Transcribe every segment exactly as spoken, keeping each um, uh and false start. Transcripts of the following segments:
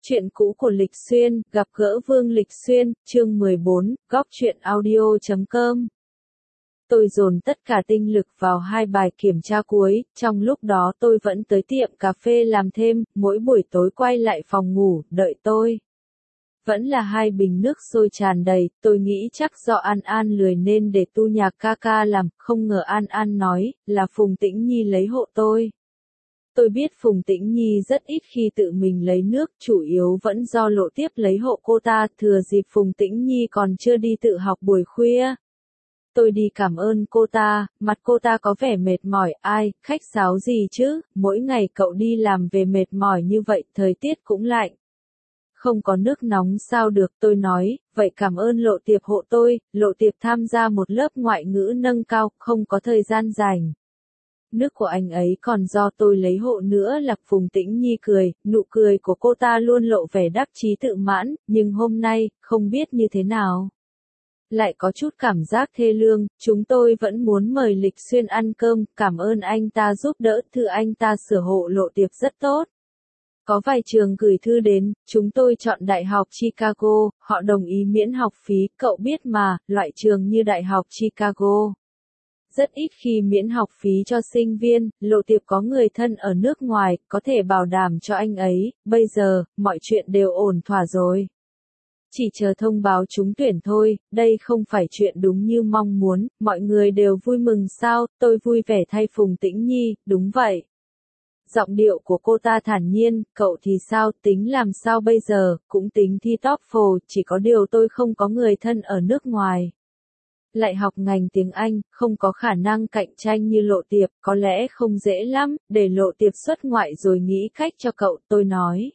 Chuyện cũ của Lịch Xuyên, gặp gỡ Vương Lịch Xuyên, chương mười bốn, góc truyện audio chấm com. Tôi dồn tất cả tinh lực vào hai bài kiểm tra cuối, trong lúc đó tôi vẫn tới tiệm cà phê làm thêm, mỗi buổi tối quay lại phòng ngủ, đợi tôi. Vẫn là hai bình nước sôi tràn đầy, tôi nghĩ chắc do An An lười nên để tu nhạc ca ca làm, không ngờ An An nói, là Phùng Tĩnh Nhi lấy hộ tôi. Tôi biết Phùng Tĩnh Nhi rất ít khi tự mình lấy nước, chủ yếu vẫn do Lộ Tiếp lấy hộ cô ta, thừa dịp Phùng Tĩnh Nhi còn chưa đi tự học buổi khuya. Tôi đi cảm ơn cô ta, mặt cô ta có vẻ mệt mỏi, ai, khách sáo gì chứ, mỗi ngày cậu đi làm về mệt mỏi như vậy, thời tiết cũng lạnh. Không có nước nóng sao được, tôi nói, vậy cảm ơn Lộ Tiệp hộ tôi, Lộ Tiệp tham gia một lớp ngoại ngữ nâng cao, không có thời gian rảnh. Nước của anh ấy còn do tôi lấy hộ nữa. Là Phùng Tĩnh Nhi cười, nụ cười của cô ta luôn lộ vẻ đắc chí tự mãn, nhưng hôm nay, không biết như thế nào. Lại có chút cảm giác thê lương, chúng tôi vẫn muốn mời Lịch Xuyên ăn cơm, cảm ơn anh ta giúp đỡ, thư anh ta sửa hộ Lộ Tiệp rất tốt. Có vài trường gửi thư đến, chúng tôi chọn Đại học Chicago, họ đồng ý miễn học phí, cậu biết mà, loại trường như Đại học Chicago. Rất ít khi miễn học phí cho sinh viên, Lộ Tiệp có người thân ở nước ngoài, có thể bảo đảm cho anh ấy, bây giờ, mọi chuyện đều ổn thỏa rồi. Chỉ chờ thông báo trúng tuyển thôi, đây không phải chuyện đúng như mong muốn, mọi người đều vui mừng sao, tôi vui vẻ thay Phùng Tĩnh Nhi, đúng vậy. Giọng điệu của cô ta thản nhiên, cậu thì sao, tính làm sao bây giờ, cũng tính thi TOEFL, chỉ có điều tôi không có người thân ở nước ngoài. Lại học ngành tiếng Anh, không có khả năng cạnh tranh như Lộ Tiệp, có lẽ không dễ lắm, để Lộ Tiệp xuất ngoại rồi nghĩ cách cho cậu, tôi nói.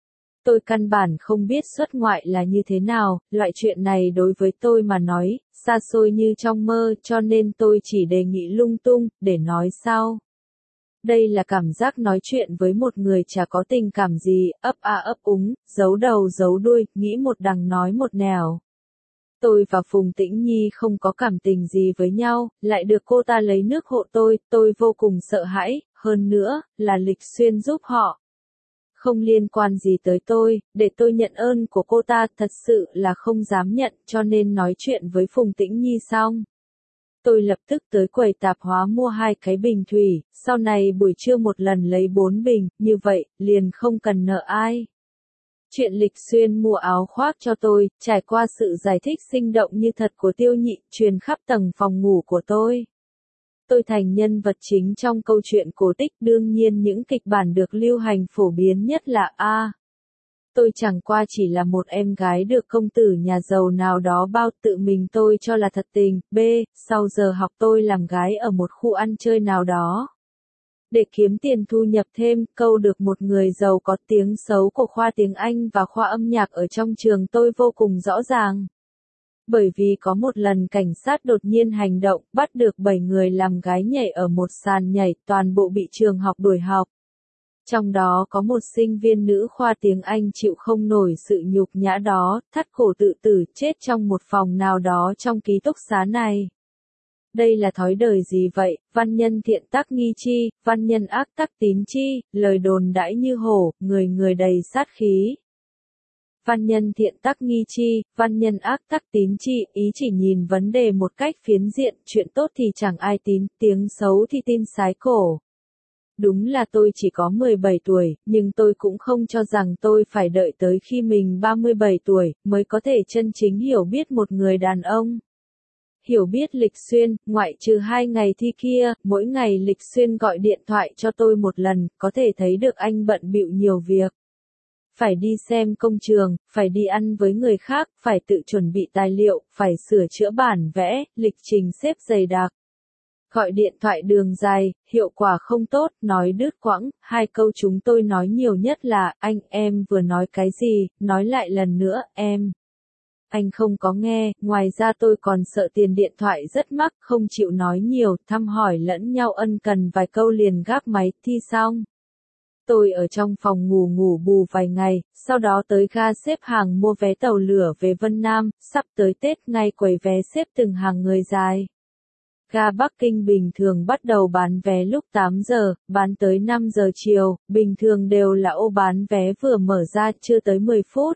Tôi căn bản không biết xuất ngoại là như thế nào, loại chuyện này đối với tôi mà nói, xa xôi như trong mơ, cho nên tôi chỉ đề nghị lung tung, để nói sau. Đây là cảm giác nói chuyện với một người chả có tình cảm gì, ấp a ấp úng, giấu đầu giấu đuôi, nghĩ một đằng nói một nẻo. Tôi và Phùng Tĩnh Nhi không có cảm tình gì với nhau, lại được cô ta lấy nước hộ tôi, tôi vô cùng sợ hãi, hơn nữa, là Lịch Xuyên giúp họ. Không liên quan gì tới tôi, để tôi nhận ơn của cô ta, thật sự là không dám nhận, cho nên nói chuyện với Phùng Tĩnh Nhi xong. Tôi lập tức tới quầy tạp hóa mua hai cái bình thủy, sau này buổi trưa một lần lấy bốn bình, như vậy, liền không cần nợ ai. Chuyện Lịch Xuyên mua áo khoác cho tôi, trải qua sự giải thích sinh động như thật của Tiêu Nhị, truyền khắp tầng phòng ngủ của tôi. Tôi thành nhân vật chính trong câu chuyện cổ tích, đương nhiên những kịch bản được lưu hành phổ biến nhất là A. Tôi chẳng qua chỉ là một em gái được công tử nhà giàu nào đó bao, tự mình tôi cho là thật tình. B. Sau giờ học tôi làm gái ở một khu ăn chơi nào đó. Để kiếm tiền thu nhập thêm, câu được một người giàu có tiếng xấu của khoa tiếng Anh và khoa âm nhạc ở trong trường tôi vô cùng rõ ràng. Bởi vì có một lần cảnh sát đột nhiên hành động, bắt được bảy người làm gái nhảy ở một sàn nhảy, toàn bộ bị trường học đuổi học. Trong đó có một sinh viên nữ khoa tiếng Anh chịu không nổi sự nhục nhã đó, thắt cổ tự tử, chết trong một phòng nào đó trong ký túc xá này. Đây là thói đời gì vậy, văn nhân thiện tác nghi chi, văn nhân ác tác tín chi, lời đồn đãi như hổ, người người đầy sát khí. Văn nhân thiện tác nghi chi, văn nhân ác tác tín chi, ý chỉ nhìn vấn đề một cách phiến diện, chuyện tốt thì chẳng ai tín, tiếng xấu thì tin sái cổ. Đúng là tôi chỉ có mười bảy tuổi, nhưng tôi cũng không cho rằng tôi phải đợi tới khi mình ba mươi bảy tuổi, mới có thể chân chính hiểu biết một người đàn ông. Hiểu biết Lịch Xuyên, ngoại trừ hai ngày thi kia, mỗi ngày Lịch Xuyên gọi điện thoại cho tôi một lần, có thể thấy được anh bận bịu nhiều việc. Phải đi xem công trường, phải đi ăn với người khác, phải tự chuẩn bị tài liệu, phải sửa chữa bản vẽ, lịch trình xếp dày đặc. Gọi điện thoại đường dài, hiệu quả không tốt, nói đứt quãng, hai câu chúng tôi nói nhiều nhất là, anh, em vừa nói cái gì, nói lại lần nữa, em. Anh không có nghe, ngoài ra tôi còn sợ tiền điện thoại rất mắc, không chịu nói nhiều, thăm hỏi lẫn nhau ân cần vài câu liền gác máy, thi xong. Tôi ở trong phòng ngủ ngủ bù vài ngày, sau đó tới ga xếp hàng mua vé tàu lửa về Vân Nam, sắp tới Tết ngay quầy vé xếp từng hàng người dài. Ga Bắc Kinh bình thường bắt đầu bán vé lúc tám giờ, bán tới năm giờ chiều, bình thường đều là ô bán vé vừa mở ra chưa tới mười phút.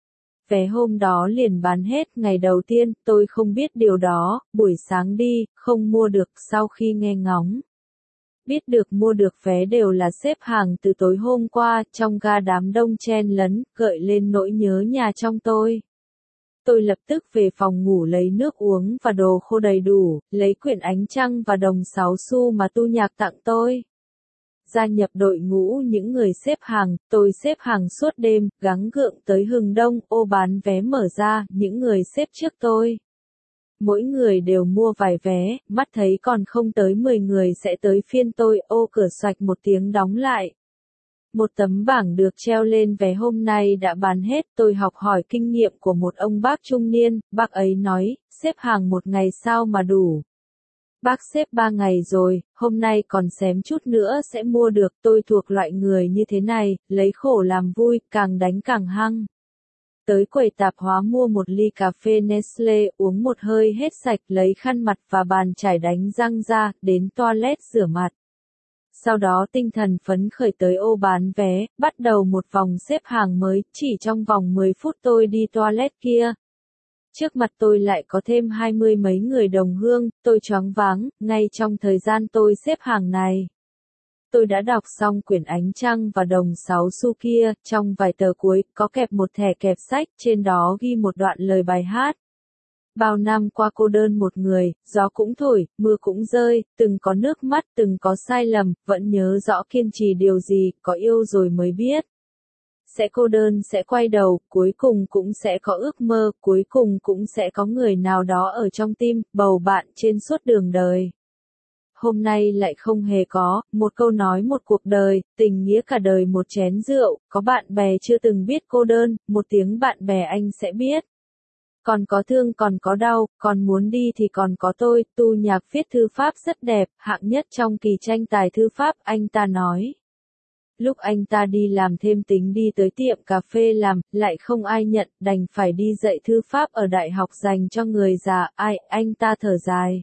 Vé hôm đó liền bán hết ngày đầu tiên, tôi không biết điều đó, buổi sáng đi, không mua được sau khi nghe ngóng. Biết được mua được vé đều là xếp hàng từ tối hôm qua, trong ga đám đông chen lấn, gợi lên nỗi nhớ nhà trong tôi. Tôi lập tức về phòng ngủ lấy nước uống và đồ khô đầy đủ, lấy quyển ánh trăng và đồng sáu xu mà Tu Nhạc tặng tôi. Gia nhập đội ngũ những người xếp hàng, tôi xếp hàng suốt đêm, gắng gượng tới hừng đông, ô bán vé mở ra, những người xếp trước tôi. Mỗi người đều mua vài vé, mắt thấy còn không tới mười người sẽ tới phiên tôi, ô cửa xoạch một tiếng đóng lại. Một tấm bảng được treo lên vé hôm nay đã bán hết, tôi học hỏi kinh nghiệm của một ông bác trung niên, bác ấy nói, xếp hàng một ngày sao mà đủ. Bác xếp ba ngày rồi, hôm nay còn xém chút nữa sẽ mua được, tôi thuộc loại người như thế này, lấy khổ làm vui, càng đánh càng hăng. Tới quầy tạp hóa mua một ly cà phê Nestle, uống một hơi hết sạch, lấy khăn mặt và bàn chải đánh răng ra, đến toilet rửa mặt. Sau đó tinh thần phấn khởi tới ô bán vé, bắt đầu một vòng xếp hàng mới, chỉ trong vòng mười phút tôi đi toilet kia. Trước mặt tôi lại có thêm hai mươi mấy người đồng hương, tôi choáng váng, ngay trong thời gian tôi xếp hàng này. Tôi đã đọc xong quyển ánh trăng và đồng sáu xu kia, trong vài tờ cuối, có kẹp một thẻ kẹp sách, trên đó ghi một đoạn lời bài hát. Bao năm qua cô đơn một người, gió cũng thổi, mưa cũng rơi, từng có nước mắt, từng có sai lầm, vẫn nhớ rõ kiên trì điều gì, có yêu rồi mới biết. Sẽ cô đơn sẽ quay đầu, cuối cùng cũng sẽ có ước mơ, cuối cùng cũng sẽ có người nào đó ở trong tim, bầu bạn trên suốt đường đời. Hôm nay lại không hề có, một câu nói một cuộc đời, tình nghĩa cả đời một chén rượu, có bạn bè chưa từng biết cô đơn, một tiếng bạn bè anh sẽ biết. Còn có thương còn có đau, còn muốn đi thì còn có tôi, Tu Nhạc viết thư pháp rất đẹp, hạng nhất trong kỳ tranh tài thư pháp, anh ta nói. Lúc anh ta đi làm thêm tính đi tới tiệm cà phê làm, lại không ai nhận, đành phải đi dạy thư pháp ở đại học dành cho người già, ai, anh ta thở dài.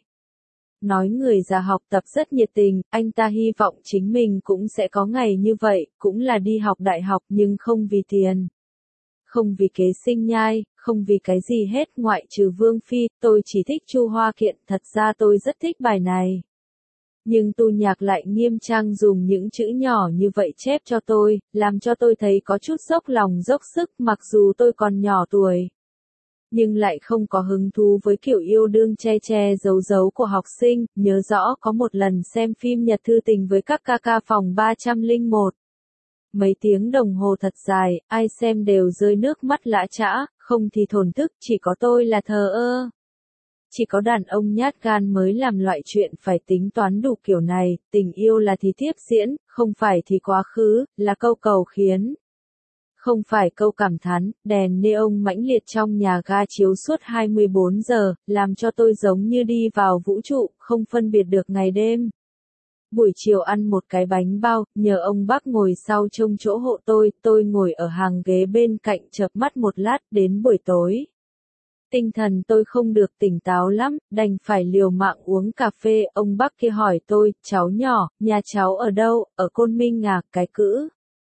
Nói người già học tập rất nhiệt tình, anh ta hy vọng chính mình cũng sẽ có ngày như vậy, cũng là đi học đại học nhưng không vì tiền. Không vì kế sinh nhai, không vì cái gì hết ngoại trừ Vương Phi, tôi chỉ thích Chu Hoa Kiện, thật ra tôi rất thích bài này. Nhưng Tu Nhạc lại nghiêm trang dùng những chữ nhỏ như vậy chép cho tôi, làm cho tôi thấy có chút dốc lòng dốc sức mặc dù tôi còn nhỏ tuổi. Nhưng lại không có hứng thú với kiểu yêu đương che che giấu giấu của học sinh, nhớ rõ có một lần xem phim Nhật Thư Tình với các ca ca phòng ba không một. Mấy tiếng đồng hồ thật dài, ai xem đều rơi nước mắt lã chã, không thì thổn thức, chỉ có tôi là thờ ơ. Chỉ có đàn ông nhát gan mới làm loại chuyện phải tính toán đủ kiểu này, tình yêu là thì tiếp diễn, không phải thì quá khứ, là câu cầu khiến. Không phải câu cảm thán, đèn neon mãnh liệt trong nhà ga chiếu suốt hai mươi bốn giờ, làm cho tôi giống như đi vào vũ trụ, không phân biệt được ngày đêm. Buổi chiều ăn một cái bánh bao, nhờ ông bác ngồi sau trông chỗ hộ tôi, tôi ngồi ở hàng ghế bên cạnh chợp mắt một lát, đến buổi tối. Tinh thần tôi không được tỉnh táo lắm, đành phải liều mạng uống cà phê, ông bác kia hỏi tôi, cháu nhỏ, nhà cháu ở đâu, ở Côn Minh à, cái cữ.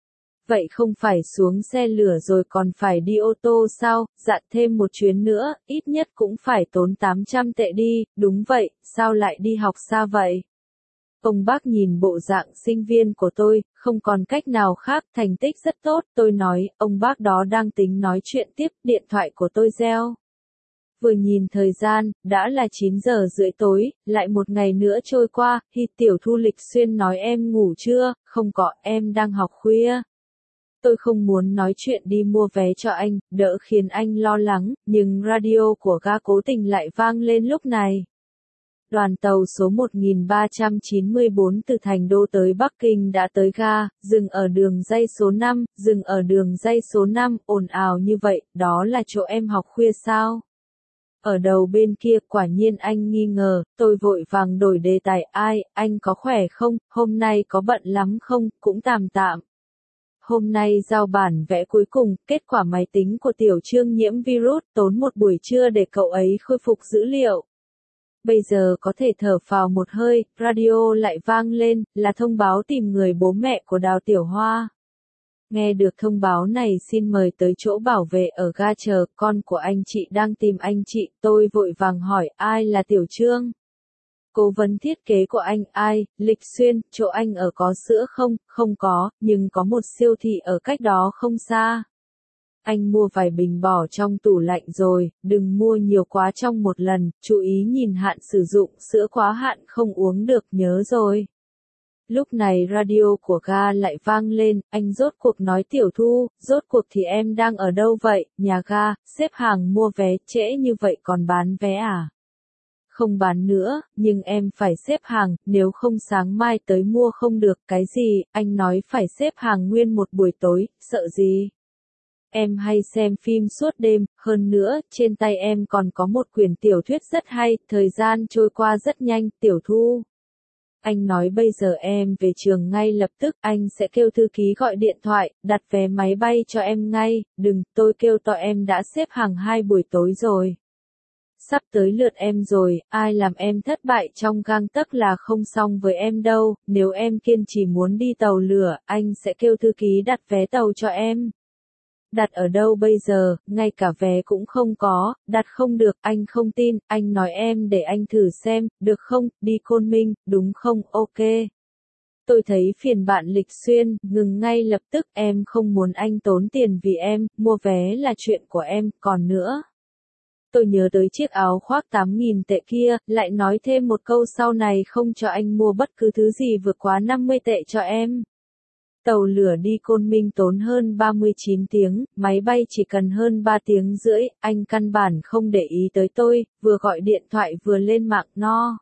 Vậy không phải xuống xe lửa rồi còn phải đi ô tô sao, dặn thêm một chuyến nữa, ít nhất cũng phải tốn tám trăm tệ đi, đúng vậy, sao lại đi học xa vậy? Ông bác nhìn bộ dạng sinh viên của tôi, không còn cách nào khác, thành tích rất tốt, tôi nói, ông bác đó đang tính nói chuyện tiếp, điện thoại của tôi reo. Vừa nhìn thời gian, đã là chín giờ rưỡi tối, lại một ngày nữa trôi qua, Hi Tiểu Thu Lịch Xuyên nói em ngủ chưa, không có, em đang học khuya. Tôi không muốn nói chuyện đi mua vé cho anh, đỡ khiến anh lo lắng, nhưng radio của ga cố tình lại vang lên lúc này. Đoàn tàu số một nghìn ba trăm chín mươi bốn từ Thành Đô tới Bắc Kinh đã tới ga, dừng ở đường ray số năm, dừng ở đường ray số năm, ồn ào như vậy, đó là chỗ em học khuya sao? Ở đầu bên kia, quả nhiên anh nghi ngờ, tôi vội vàng đổi đề tài, ai, anh có khỏe không, hôm nay có bận lắm không, cũng tạm tạm. Hôm nay giao bản vẽ cuối cùng, kết quả máy tính của Tiểu Trương nhiễm virus, tốn một buổi trưa để cậu ấy khôi phục dữ liệu. Bây giờ có thể thở phào một hơi, radio lại vang lên, là thông báo tìm người bố mẹ của Đào Tiểu Hoa. Nghe được thông báo này xin mời tới chỗ bảo vệ ở ga chờ, con của anh chị đang tìm anh chị, tôi vội vàng hỏi ai là Tiểu Trương. Cố vấn thiết kế của anh ai, Lịch Xuyên, chỗ anh ở có sữa không, không có, nhưng có một siêu thị ở cách đó không xa. Anh mua vài bình bỏ trong tủ lạnh rồi, đừng mua nhiều quá trong một lần, chú ý nhìn hạn sử dụng, sữa quá hạn không uống được, nhớ rồi. Lúc này radio của ga lại vang lên, anh rốt cuộc nói Tiểu Thu, rốt cuộc thì em đang ở đâu vậy, nhà ga, xếp hàng mua vé, trễ như vậy còn bán vé à? Không bán nữa, nhưng em phải xếp hàng, nếu không sáng mai tới mua không được, cái gì, anh nói phải xếp hàng nguyên một buổi tối, sợ gì? Em hay xem phim suốt đêm, hơn nữa, trên tay em còn có một quyển tiểu thuyết rất hay, thời gian trôi qua rất nhanh, Tiểu Thu. Anh nói bây giờ em về trường ngay lập tức, anh sẽ kêu thư ký gọi điện thoại, đặt vé máy bay cho em ngay, đừng, tôi kêu to em đã xếp hàng hai buổi tối rồi. Sắp tới lượt em rồi, ai làm em thất bại trong gang tấc là không xong với em đâu, nếu em kiên trì muốn đi tàu lửa, anh sẽ kêu thư ký đặt vé tàu cho em. Đặt ở đâu bây giờ, ngay cả vé cũng không có, đặt không được, anh không tin, anh nói em để anh thử xem, được không, đi Côn Minh, đúng không, ok. Tôi thấy phiền bạn Lịch Xuyên, ngừng ngay lập tức, em không muốn anh tốn tiền vì em, mua vé là chuyện của em, còn nữa. Tôi nhớ tới chiếc áo khoác tám nghìn tệ kia, lại nói thêm một câu sau này không cho anh mua bất cứ thứ gì vượt quá năm mươi tệ cho em. Tàu lửa đi Côn Minh tốn hơn ba mươi chín tiếng, máy bay chỉ cần hơn ba tiếng rưỡi, anh căn bản không để ý tới tôi, vừa gọi điện thoại vừa lên mạng no.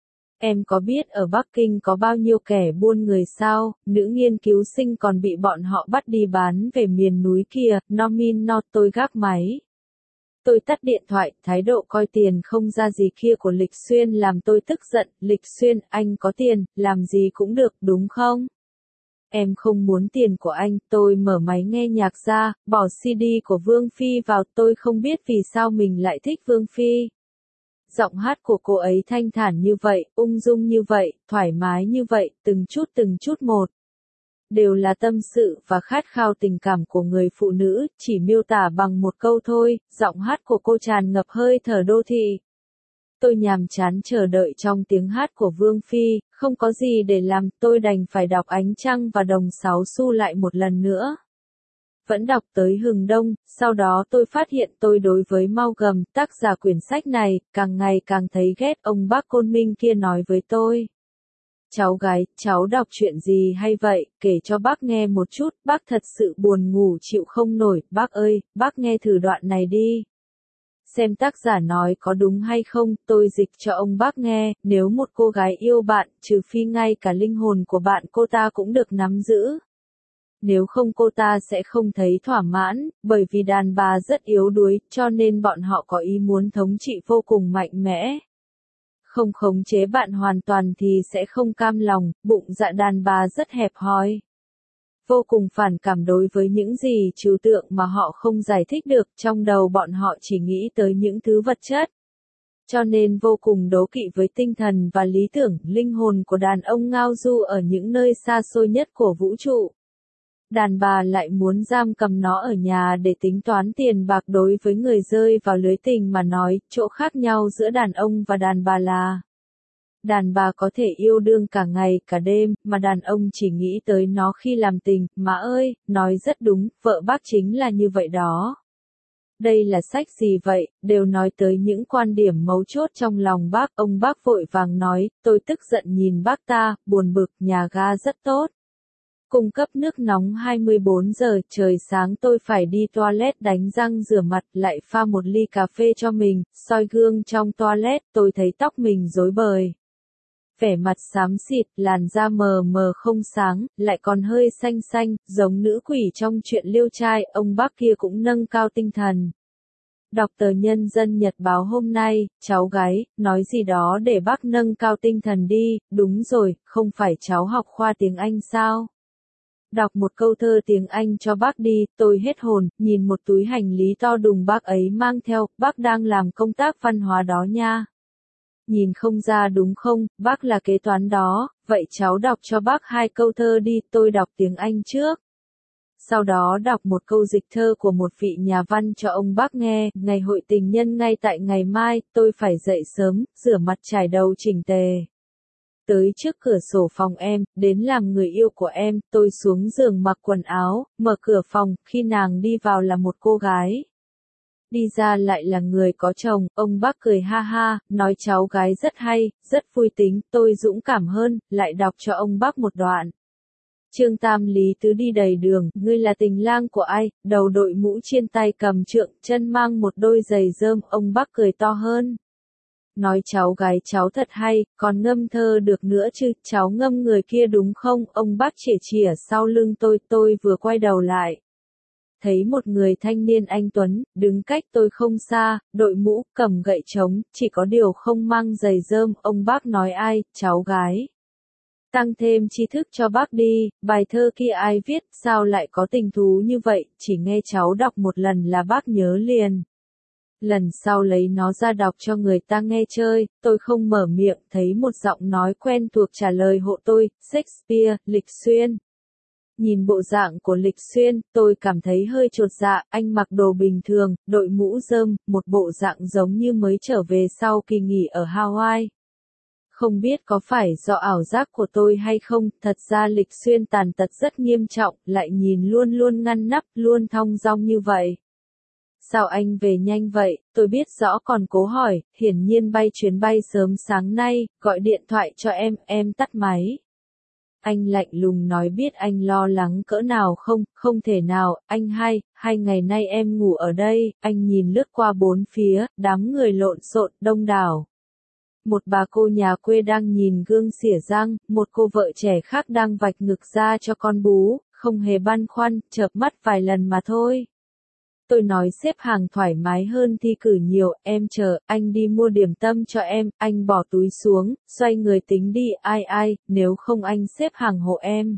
Em có biết ở Bắc Kinh có bao nhiêu kẻ buôn người sao, nữ nghiên cứu sinh còn bị bọn họ bắt đi bán về miền núi kia, no min no, tôi gác máy. Tôi tắt điện thoại, thái độ coi tiền không ra gì kia của Lịch Xuyên làm tôi tức giận, Lịch Xuyên, anh có tiền, làm gì cũng được, đúng không? Em không muốn tiền của anh, tôi mở máy nghe nhạc ra, bỏ xê đê của Vương Phi vào, tôi không biết vì sao mình lại thích Vương Phi. Giọng hát của cô ấy thanh thản như vậy, ung dung như vậy, thoải mái như vậy, từng chút từng chút một. Đều là tâm sự và khát khao tình cảm của người phụ nữ, chỉ miêu tả bằng một câu thôi, giọng hát của cô tràn ngập hơi thở đô thị. Tôi nhàm chán chờ đợi trong tiếng hát của Vương Phi, không có gì để làm, tôi đành phải đọc Ánh Trăng và Đồng Sáu Xu lại một lần nữa. Vẫn đọc tới hừng đông, sau đó tôi phát hiện tôi đối với Maugham, tác giả quyển sách này, càng ngày càng thấy ghét ông bác Côn Minh kia nói với tôi. Cháu gái, cháu đọc chuyện gì hay vậy, kể cho bác nghe một chút, bác thật sự buồn ngủ chịu không nổi, bác ơi, bác nghe thử đoạn này đi. Xem tác giả nói có đúng hay không, tôi dịch cho ông bác nghe, nếu một cô gái yêu bạn, trừ phi ngay cả linh hồn của bạn cô ta cũng được nắm giữ. Nếu không cô ta sẽ không thấy thỏa mãn, bởi vì đàn bà rất yếu đuối, cho nên bọn họ có ý muốn thống trị vô cùng mạnh mẽ. Không khống chế bạn hoàn toàn thì sẽ không cam lòng, bụng dạ đàn bà rất hẹp hòi. Vô cùng phản cảm đối với những gì trừu tượng mà họ không giải thích được, trong đầu bọn họ chỉ nghĩ tới những thứ vật chất. Cho nên vô cùng đố kỵ với tinh thần và lý tưởng, linh hồn của đàn ông ngao du ở những nơi xa xôi nhất của vũ trụ. Đàn bà lại muốn giam cầm nó ở nhà để tính toán tiền bạc. Đối với người rơi vào lưới tình mà nói, chỗ khác nhau giữa đàn ông và đàn bà là đàn bà có thể yêu đương cả ngày cả đêm, mà đàn ông chỉ nghĩ tới nó khi làm tình. Má ơi, nói rất đúng, vợ bác chính là như vậy đó. Đây là sách gì vậy, đều nói tới những quan điểm mấu chốt trong lòng bác. Ông bác vội vàng nói, tôi tức giận nhìn bác ta, buồn bực, nhà ga rất tốt. Cung cấp nước nóng hai mươi bốn giờ, trời sáng tôi phải đi toilet đánh răng rửa mặt, lại pha một ly cà phê cho mình, soi gương trong toilet, tôi thấy tóc mình rối bời. Vẻ mặt xám xịt, làn da mờ mờ không sáng, lại còn hơi xanh xanh, giống nữ quỷ trong chuyện Liêu Trai, ông bác kia cũng nâng cao tinh thần. Đọc tờ Nhân dân Nhật báo hôm nay, cháu gái, nói gì đó để bác nâng cao tinh thần đi, đúng rồi, không phải cháu học khoa tiếng Anh sao? Đọc một câu thơ tiếng Anh cho bác đi, tôi hết hồn, nhìn một túi hành lý to đùng bác ấy mang theo, bác đang làm công tác văn hóa đó nha. Nhìn không ra đúng không, bác là kế toán đó, vậy cháu đọc cho bác hai câu thơ đi, tôi đọc tiếng Anh trước. Sau đó đọc một câu dịch thơ của một vị nhà văn cho ông bác nghe, ngày hội tình nhân ngay tại ngày mai, tôi phải dậy sớm, rửa mặt chải đầu chỉnh tề. Tới trước cửa sổ phòng em, đến làm người yêu của em, tôi xuống giường mặc quần áo, mở cửa phòng, khi nàng đi vào là một cô gái. Đi ra lại là người có chồng, ông bác cười ha ha, nói cháu gái rất hay, rất vui tính, tôi dũng cảm hơn, lại đọc cho ông bác một đoạn. Trương Tam Lý Tứ đi đầy đường, ngươi là tình lang của ai, đầu đội mũ trên tay cầm trượng, chân mang một đôi giày rơm, ông bác cười to hơn. Nói cháu gái cháu thật hay, còn ngâm thơ được nữa chứ, cháu ngâm người kia đúng không, ông bác chỉa chỉa sau lưng tôi, tôi vừa quay đầu lại. Thấy một người thanh niên anh tuấn, đứng cách tôi không xa, đội mũ, cầm gậy trống, chỉ có điều không mang giày rơm, ông bác nói ai, cháu gái. Tăng thêm tri thức cho bác đi, bài thơ kia ai viết, sao lại có tình thú như vậy, chỉ nghe cháu đọc một lần là bác nhớ liền. Lần sau lấy nó ra đọc cho người ta nghe chơi, tôi không mở miệng, thấy một giọng nói quen thuộc trả lời hộ tôi, Shakespeare, Lịch Xuyên. Nhìn bộ dạng của Lịch Xuyên, tôi cảm thấy hơi chột dạ, anh mặc đồ bình thường, đội mũ rơm, một bộ dạng giống như mới trở về sau kỳ nghỉ ở Hawaii. Không biết có phải do ảo giác của tôi hay không, thật ra Lịch Xuyên tàn tật rất nghiêm trọng, lại nhìn luôn luôn ngăn nắp, luôn thong dong như vậy. Sao anh về nhanh vậy, tôi biết rõ còn cố hỏi, hiển nhiên bay chuyến bay sớm sáng nay, gọi điện thoại cho em, em tắt máy. Anh lạnh lùng nói biết anh lo lắng cỡ nào không, không thể nào, anh hai, hai ngày nay em ngủ ở đây, anh nhìn lướt qua bốn phía, đám người lộn xộn, đông đảo. Một bà cô nhà quê đang nhìn gương xỉa răng, một cô vợ trẻ khác đang vạch ngực ra cho con bú, không hề băn khoăn, chợp mắt vài lần mà thôi. Tôi nói xếp hàng thoải mái hơn thi cử nhiều, em chờ, anh đi mua điểm tâm cho em, anh bỏ túi xuống, xoay người tính đi, ai ai, nếu không anh xếp hàng hộ em.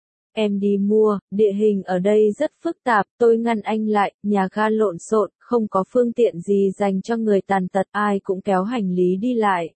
Em đi mua, địa hình ở đây rất phức tạp, tôi ngăn anh lại, nhà ga lộn xộn, không có phương tiện gì dành cho người tàn tật, ai cũng kéo hành lý đi lại.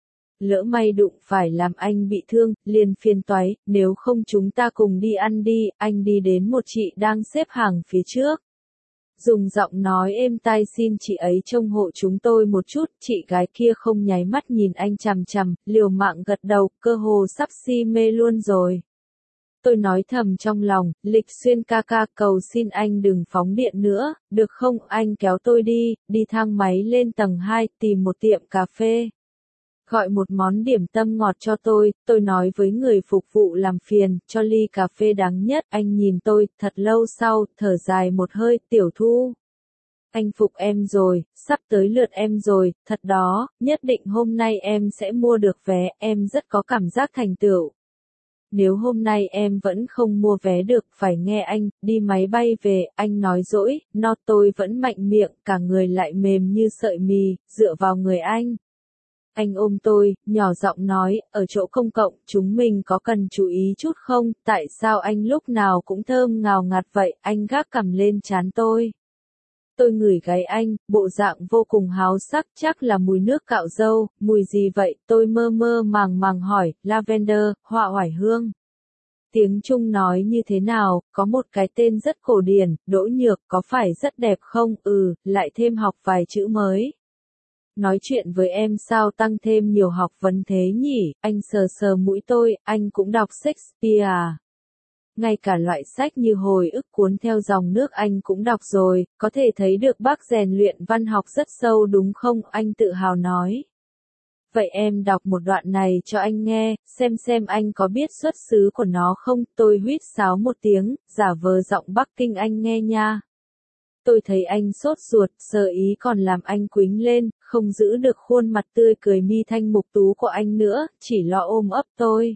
Lỡ may đụng phải làm anh bị thương, liền phiền toái, nếu không chúng ta cùng đi ăn đi, anh đi đến một chị đang xếp hàng phía trước. Dùng giọng nói êm tai xin chị ấy trông hộ chúng tôi một chút, chị gái kia không nháy mắt nhìn anh chằm chằm, liều mạng gật đầu, cơ hồ sắp si mê luôn rồi. Tôi nói thầm trong lòng, Lịch Xuyên ca ca cầu xin anh đừng phóng điện nữa, được không, anh kéo tôi đi, đi thang máy lên tầng hai, tìm một tiệm cà phê. Gọi một món điểm tâm ngọt cho tôi, tôi nói với người phục vụ làm phiền, cho ly cà phê đắng nhất, anh nhìn tôi, thật lâu sau, thở dài một hơi, Tiểu Thu. Anh phục em rồi, sắp tới lượt em rồi, thật đó, nhất định hôm nay em sẽ mua được vé, em rất có cảm giác thành tựu. Nếu hôm nay em vẫn không mua vé được, phải nghe anh, đi máy bay về, anh nói dỗi, no tôi vẫn mạnh miệng, cả người lại mềm như sợi mì, dựa vào người anh. Anh ôm tôi, nhỏ giọng nói, ở chỗ công cộng, chúng mình có cần chú ý chút không, tại sao anh lúc nào cũng thơm ngào ngạt vậy, anh gác cằm lên trán tôi. Tôi ngửi gáy anh, bộ dạng vô cùng háo sắc, chắc là mùi nước cạo râu, mùi gì vậy, tôi mơ mơ màng màng hỏi, lavender, hoa oải hương. Tiếng Trung nói như thế nào, có một cái tên rất cổ điển, Đỗ Nhược, có phải rất đẹp không, ừ, lại thêm học vài chữ mới. Nói chuyện với em sao tăng thêm nhiều học vấn thế nhỉ, anh sờ sờ mũi tôi, anh cũng đọc Shakespeare à. Ngay cả loại sách như hồi ức cuốn theo dòng nước anh cũng đọc rồi, có thể thấy được bác rèn luyện văn học rất sâu đúng không, anh tự hào nói. Vậy em đọc một đoạn này cho anh nghe, xem xem anh có biết xuất xứ của nó không, tôi huýt sáo một tiếng, giả vờ giọng Bắc Kinh anh nghe nha. Tôi thấy anh sốt ruột, sờ ý còn làm anh quính lên, không giữ được khuôn mặt tươi cười mi thanh mục tú của anh nữa, chỉ lo ôm ấp tôi.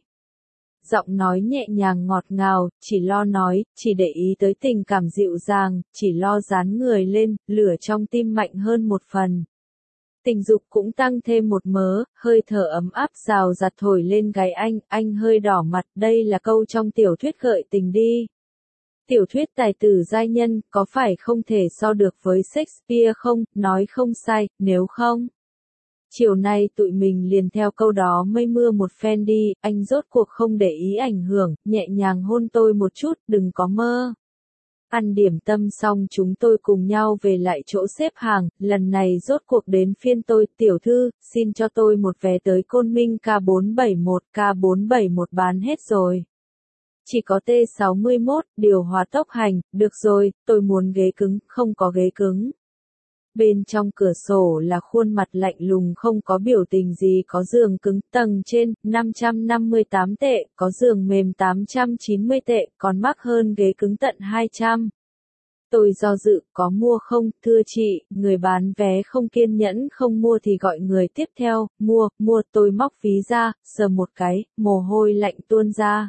Giọng nói nhẹ nhàng ngọt ngào, chỉ lo nói, chỉ để ý tới tình cảm dịu dàng, chỉ lo dán người lên, lửa trong tim mạnh hơn một phần. Tình dục cũng tăng thêm một mớ, hơi thở ấm áp rào rạt thổi lên gáy anh, anh hơi đỏ mặt, đây là câu trong tiểu thuyết gợi tình đi. Tiểu thuyết tài tử giai nhân, có phải không thể so được với Shakespeare không, nói không sai, nếu không. Chiều nay tụi mình liền theo câu đó mây mưa một phen đi, anh rốt cuộc không để ý ảnh hưởng, nhẹ nhàng hôn tôi một chút, đừng có mơ. Ăn điểm tâm xong chúng tôi cùng nhau về lại chỗ xếp hàng, lần này rốt cuộc đến phiên tôi, tiểu thư, xin cho tôi một vé tới Côn Minh K bốn bảy mốt, K bốn bảy mốt bán hết rồi. Chỉ có T sáu mươi mốt, điều hòa tốc hành, được rồi, tôi muốn ghế cứng, không có ghế cứng. Bên trong cửa sổ là khuôn mặt lạnh lùng không có biểu tình gì, có giường cứng tầng trên, năm trăm năm mươi tám tệ, có giường mềm tám trăm chín mươi tệ, còn mắc hơn ghế cứng tận hai trăm. Tôi do dự, có mua không, thưa chị, người bán vé không kiên nhẫn không mua thì gọi người tiếp theo, mua, mua, tôi móc ví ra, sờ một cái, mồ hôi lạnh tuôn ra.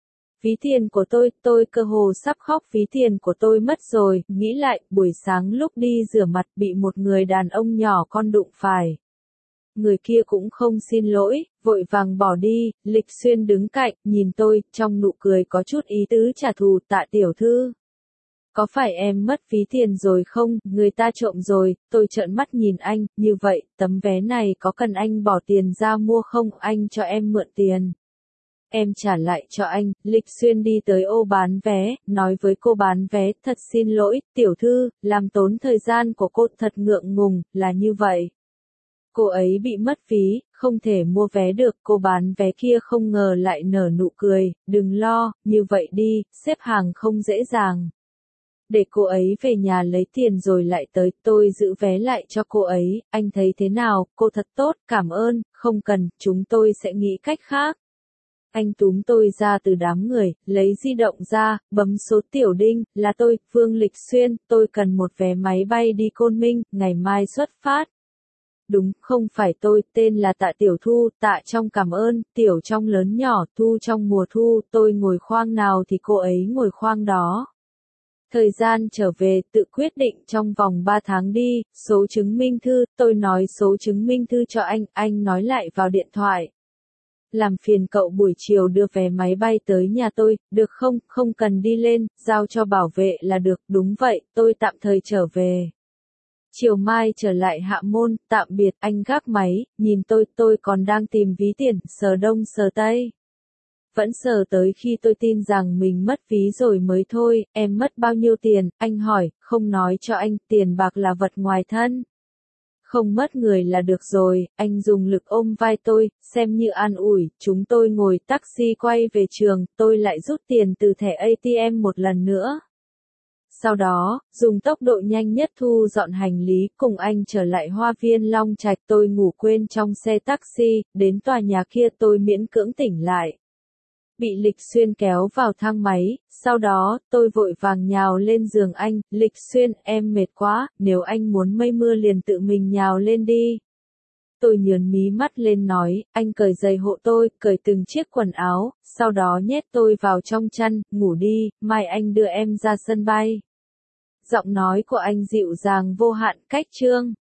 Ví tiền của tôi, tôi cơ hồ sắp khóc, ví tiền của tôi mất rồi, nghĩ lại, buổi sáng lúc đi rửa mặt bị một người đàn ông nhỏ con đụng phải. Người kia cũng không xin lỗi, vội vàng bỏ đi, Lịch Xuyên đứng cạnh, nhìn tôi, trong nụ cười có chút ý tứ trả thù, Tạ tiểu thư. Có phải em mất ví tiền rồi không, người ta trộm rồi, tôi trợn mắt nhìn anh, như vậy, tấm vé này có cần anh bỏ tiền ra mua không, anh cho em mượn tiền. Em trả lại cho anh, Lịch Xuyên đi tới ô bán vé, nói với cô bán vé, thật xin lỗi, tiểu thư, làm tốn thời gian của cô, thật ngượng ngùng, là như vậy. Cô ấy bị mất ví, không thể mua vé được, cô bán vé kia không ngờ lại nở nụ cười, đừng lo, như vậy đi, xếp hàng không dễ dàng. Để cô ấy về nhà lấy tiền rồi lại tới, tôi giữ vé lại cho cô ấy, anh thấy thế nào, cô thật tốt, cảm ơn, không cần, chúng tôi sẽ nghĩ cách khác. Anh túm tôi ra từ đám người, lấy di động ra, bấm số tiểu đinh, là tôi, Vương Lịch Xuyên, tôi cần một vé máy bay đi Côn Minh, ngày mai xuất phát. Đúng, không phải tôi, tên là Tạ Tiểu Thu, Tạ trong cảm ơn, Tiểu trong lớn nhỏ, Thu trong mùa thu, tôi ngồi khoang nào thì cô ấy ngồi khoang đó. Thời gian trở về, tự quyết định trong vòng ba tháng đi, số chứng minh thư, tôi nói số chứng minh thư cho anh, anh nói lại vào điện thoại. Làm phiền cậu buổi chiều đưa vé máy bay tới nhà tôi, được không, không cần đi lên, giao cho bảo vệ là được, đúng vậy, tôi tạm thời trở về. Chiều mai trở lại Hạ Môn, tạm biệt, anh gác máy, nhìn tôi, tôi còn đang tìm ví tiền, sờ đông sờ tây. Vẫn sờ tới khi tôi tin rằng mình mất ví rồi mới thôi, em mất bao nhiêu tiền, anh hỏi, không nói cho anh, tiền bạc là vật ngoài thân. Không mất người là được rồi, anh dùng lực ôm vai tôi, xem như an ủi, chúng tôi ngồi taxi quay về trường, tôi lại rút tiền từ thẻ a tê em một lần nữa. Sau đó, dùng tốc độ nhanh nhất thu dọn hành lý, cùng anh trở lại Hoa viên Long Trạch, tôi ngủ quên trong xe taxi, đến tòa nhà kia tôi miễn cưỡng tỉnh lại. Bị Lịch Xuyên kéo vào thang máy, sau đó, tôi vội vàng nhào lên giường anh, Lịch Xuyên, em mệt quá, nếu anh muốn mây mưa liền tự mình nhào lên đi. Tôi nhớn mí mắt lên nói, anh cởi giày hộ tôi, cởi từng chiếc quần áo, sau đó nhét tôi vào trong chăn, ngủ đi, mai anh đưa em ra sân bay. Giọng nói của anh dịu dàng vô hạn, cách chương.